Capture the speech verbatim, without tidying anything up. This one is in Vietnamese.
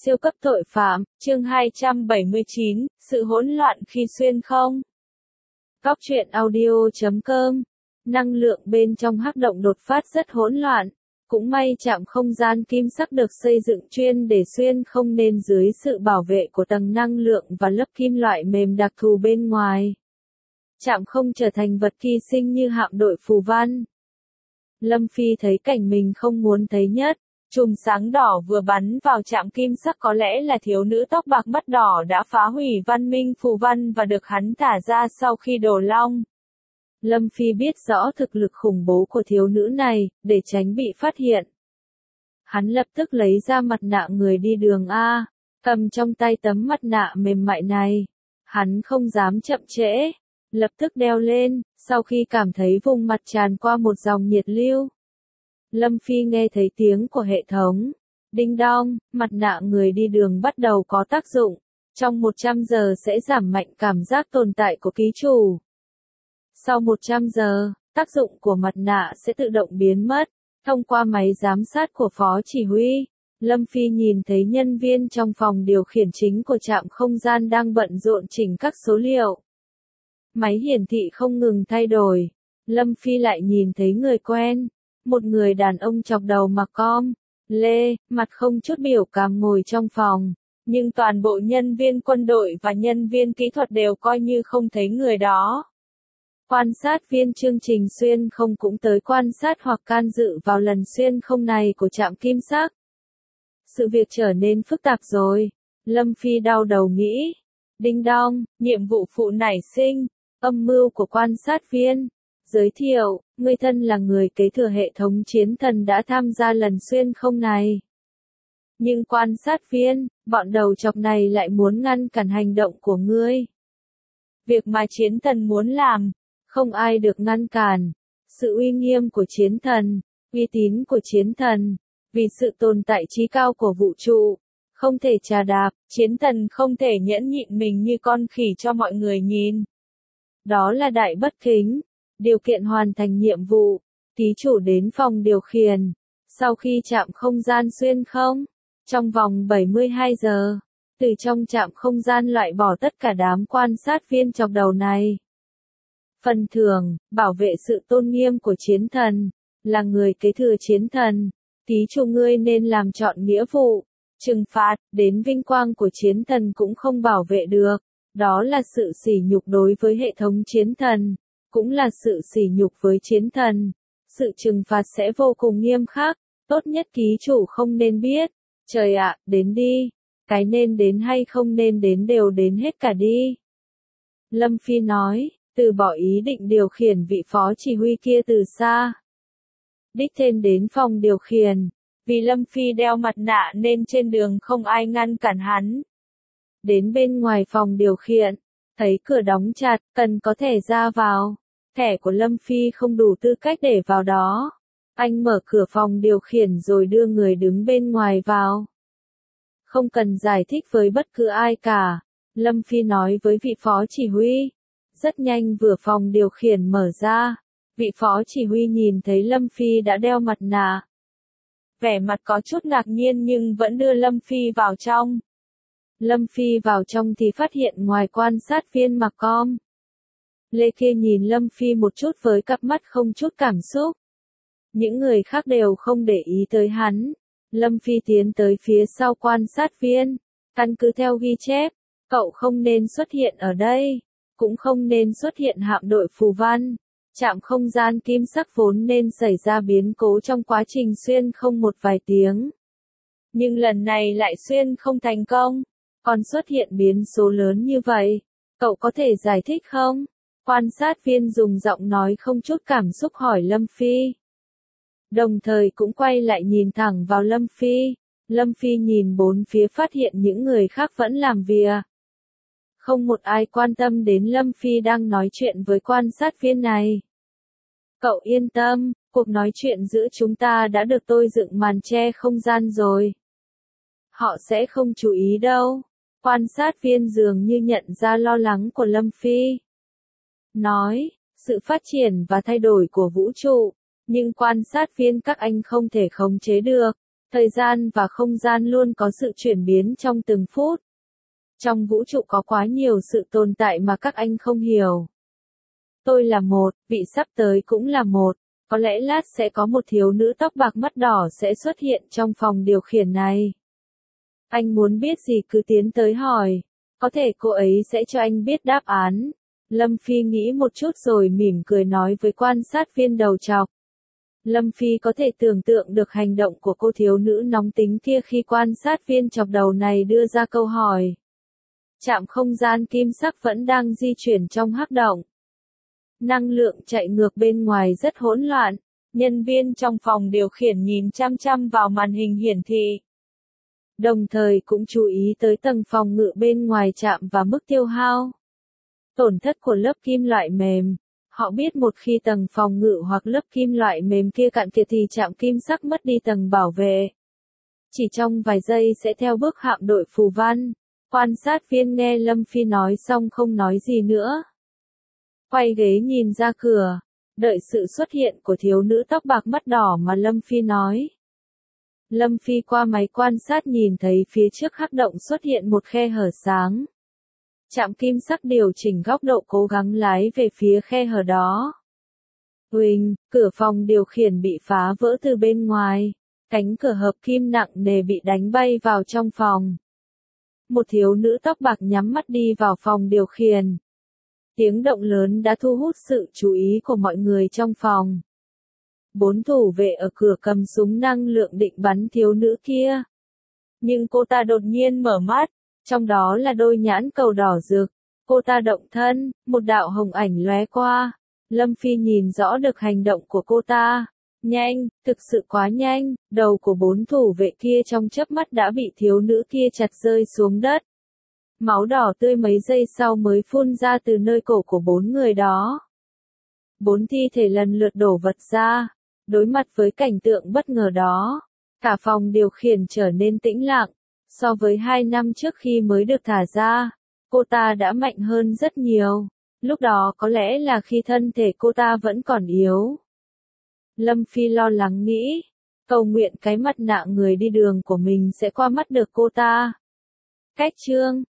Siêu cấp tội phạm, chương hai trăm bảy mươi chín, sự hỗn loạn khi xuyên không. Góc truyện audio chấm com. Năng lượng bên trong hắc động đột phát rất hỗn loạn. Cũng may trạm không gian kim sắc được xây dựng chuyên để xuyên không nên dưới sự bảo vệ của tầng năng lượng và lớp kim loại mềm đặc thù bên ngoài. Trạm không trở thành vật hy sinh như hạm đội phù văn. Lâm Phi thấy cảnh mình không muốn thấy nhất. Chùm sáng đỏ vừa bắn vào trạm kim sắc có lẽ là thiếu nữ tóc bạc mắt đỏ đã phá hủy văn minh phù văn và được hắn thả ra sau khi đổ long. Lâm Phi biết rõ thực lực khủng bố của thiếu nữ này, để tránh bị phát hiện. Hắn lập tức lấy ra mặt nạ người đi đường A, cầm trong tay tấm mặt nạ mềm mại này. Hắn không dám chậm trễ, lập tức đeo lên, sau khi cảm thấy vùng mặt tràn qua một dòng nhiệt lưu. Lâm Phi nghe thấy tiếng của hệ thống. Đinh đong, mặt nạ người đi đường bắt đầu có tác dụng. Trong một trăm giờ sẽ giảm mạnh cảm giác tồn tại của ký chủ. Sau một trăm giờ, tác dụng của mặt nạ sẽ tự động biến mất. Thông qua máy giám sát của phó chỉ huy, Lâm Phi nhìn thấy nhân viên trong phòng điều khiển chính của trạm không gian đang bận rộn chỉnh các số liệu. Máy hiển thị không ngừng thay đổi. Lâm Phi lại nhìn thấy người quen. Một người đàn ông chọc đầu mặc com, lê, mặt không chút biểu cảm ngồi trong phòng. Nhưng toàn bộ nhân viên quân đội và nhân viên kỹ thuật đều coi như không thấy người đó. Quan sát viên chương trình xuyên không cũng tới quan sát hoặc can dự vào lần xuyên không này của trạm kim sắc. Sự việc trở nên phức tạp rồi. Lâm Phi đau đầu nghĩ. Đinh đong, nhiệm vụ phụ nảy sinh, âm mưu của quan sát viên. Giới thiệu, người thân là người kế thừa hệ thống chiến thần đã tham gia lần xuyên không này. Nhưng quan sát viên, bọn đầu chọc này lại muốn ngăn cản hành động của ngươi. Việc mà chiến thần muốn làm, không ai được ngăn cản. Sự uy nghiêm của chiến thần, uy tín của chiến thần, vì sự tồn tại trí cao của vũ trụ, không thể chà đạp, chiến thần không thể nhẫn nhịn mình như con khỉ cho mọi người nhìn. Đó là đại bất kính. Điều kiện hoàn thành nhiệm vụ, ký chủ đến phòng điều khiển. Sau khi trạm không gian xuyên không, trong vòng bảy mươi hai giờ, từ trong trạm không gian loại bỏ tất cả đám quan sát viên chọc đầu này. Phần thưởng, bảo vệ sự tôn nghiêm của chiến thần, là người kế thừa chiến thần. Ký chủ ngươi nên làm trọn nghĩa vụ. Trừng phạt, đến vinh quang của chiến thần cũng không bảo vệ được. Đó là sự sỉ nhục đối với hệ thống chiến thần. Cũng là sự sỉ nhục với chiến thần. Sự trừng phạt sẽ vô cùng nghiêm khắc, tốt nhất ký chủ không nên biết. Trời ạ, đến đi. Cái nên đến hay không nên đến đều đến hết cả đi. Lâm Phi nói, từ bỏ ý định điều khiển vị phó chỉ huy kia từ xa. Đích thêm đến phòng điều khiển. Vì Lâm Phi đeo mặt nạ nên trên đường không ai ngăn cản hắn. Đến bên ngoài phòng điều khiển, thấy cửa đóng chặt, cần có thể ra vào. Thẻ của Lâm Phi không đủ tư cách để vào đó. Anh mở cửa phòng điều khiển rồi đưa người đứng bên ngoài vào. Không cần giải thích với bất cứ ai cả. Lâm Phi nói với vị phó chỉ huy. Rất nhanh vừa phòng điều khiển mở ra. Vị phó chỉ huy nhìn thấy Lâm Phi đã đeo mặt nạ. Vẻ mặt có chút ngạc nhiên nhưng vẫn đưa Lâm Phi vào trong. Lâm Phi vào trong thì phát hiện ngoài quan sát viên mặc com, Lê kia nhìn Lâm Phi một chút với cặp mắt không chút cảm xúc. Những người khác đều không để ý tới hắn. Lâm Phi tiến tới phía sau quan sát viên. Căn cứ theo ghi chép, cậu không nên xuất hiện ở đây. Cũng không nên xuất hiện hạm đội phù văn. Trạm không gian kim sắc vốn nên xảy ra biến cố trong quá trình xuyên không một vài tiếng. Nhưng lần này lại xuyên không thành công. Còn xuất hiện biến số lớn như vậy. Cậu có thể giải thích không? Quan sát viên dùng giọng nói không chút cảm xúc hỏi Lâm Phi. Đồng thời cũng quay lại nhìn thẳng vào Lâm Phi. Lâm Phi nhìn bốn phía phát hiện những người khác vẫn làm việc. Không một ai quan tâm đến Lâm Phi đang nói chuyện với quan sát viên này. Cậu yên tâm, cuộc nói chuyện giữa chúng ta đã được tôi dựng màn che không gian rồi. Họ sẽ không chú ý đâu. Quan sát viên dường như nhận ra lo lắng của Lâm Phi. Nói, sự phát triển và thay đổi của vũ trụ, nhưng quan sát viên các anh không thể khống chế được. Thời gian và không gian luôn có sự chuyển biến trong từng phút. Trong vũ trụ có quá nhiều sự tồn tại mà các anh không hiểu. Tôi là một, vị sắp tới cũng là một. Có lẽ lát sẽ có một thiếu nữ tóc bạc mắt đỏ sẽ xuất hiện trong phòng điều khiển này. Anh muốn biết gì cứ tiến tới hỏi. Có thể cô ấy sẽ cho anh biết đáp án. Lâm Phi nghĩ một chút rồi mỉm cười nói với quan sát viên đầu trọc. Lâm Phi có thể tưởng tượng được hành động của cô thiếu nữ nóng tính kia khi quan sát viên chọc đầu này đưa ra câu hỏi. Trạm không gian kim sắc vẫn đang di chuyển trong hắc động. Năng lượng chạy ngược bên ngoài rất hỗn loạn. Nhân viên trong phòng điều khiển nhìn chăm chăm vào màn hình hiển thị. Đồng thời cũng chú ý tới tầng phòng ngự bên ngoài trạm và mức tiêu hao. Tổn thất của lớp kim loại mềm. Họ biết một khi tầng phòng ngự hoặc lớp kim loại mềm kia cạn kiệt thì trạm kim sắc mất đi tầng bảo vệ. Chỉ trong vài giây sẽ theo bước hạm đội phù văn. Quan sát viên nghe Lâm Phi nói xong không nói gì nữa. Quay ghế nhìn ra cửa, đợi sự xuất hiện của thiếu nữ tóc bạc mắt đỏ mà Lâm Phi nói. Lâm Phi qua máy quan sát nhìn thấy phía trước hắc động xuất hiện một khe hở sáng. Trạm kim sắc điều chỉnh góc độ cố gắng lái về phía khe hở đó. Huỳnh, cửa phòng điều khiển bị phá vỡ từ bên ngoài. Cánh cửa hợp kim nặng nề bị đánh bay vào trong phòng. Một thiếu nữ tóc bạc nhắm mắt đi vào phòng điều khiển. Tiếng động lớn đã thu hút sự chú ý của mọi người trong phòng. Bốn thủ vệ ở cửa cầm súng năng lượng định bắn thiếu nữ kia. Nhưng cô ta đột nhiên mở mắt, trong đó là đôi nhãn cầu đỏ rực. Cô ta động thân, một đạo hồng ảnh lóe qua. Lâm Phi nhìn rõ được hành động của cô ta. Nhanh, thực sự quá nhanh, đầu của bốn thủ vệ kia trong chớp mắt đã bị thiếu nữ kia chặt rơi xuống đất. Máu đỏ tươi mấy giây sau mới phun ra từ nơi cổ của bốn người đó. Bốn thi thể lần lượt đổ vật ra. Đối mặt với cảnh tượng bất ngờ đó, cả phòng điều khiển trở nên tĩnh lặng. So với hai năm trước khi mới được thả ra, cô ta đã mạnh hơn rất nhiều. Lúc đó có lẽ là khi thân thể cô ta vẫn còn yếu. Lâm Phi lo lắng nghĩ, cầu nguyện cái mặt nạ người đi đường của mình sẽ qua mắt được cô ta. Cách chương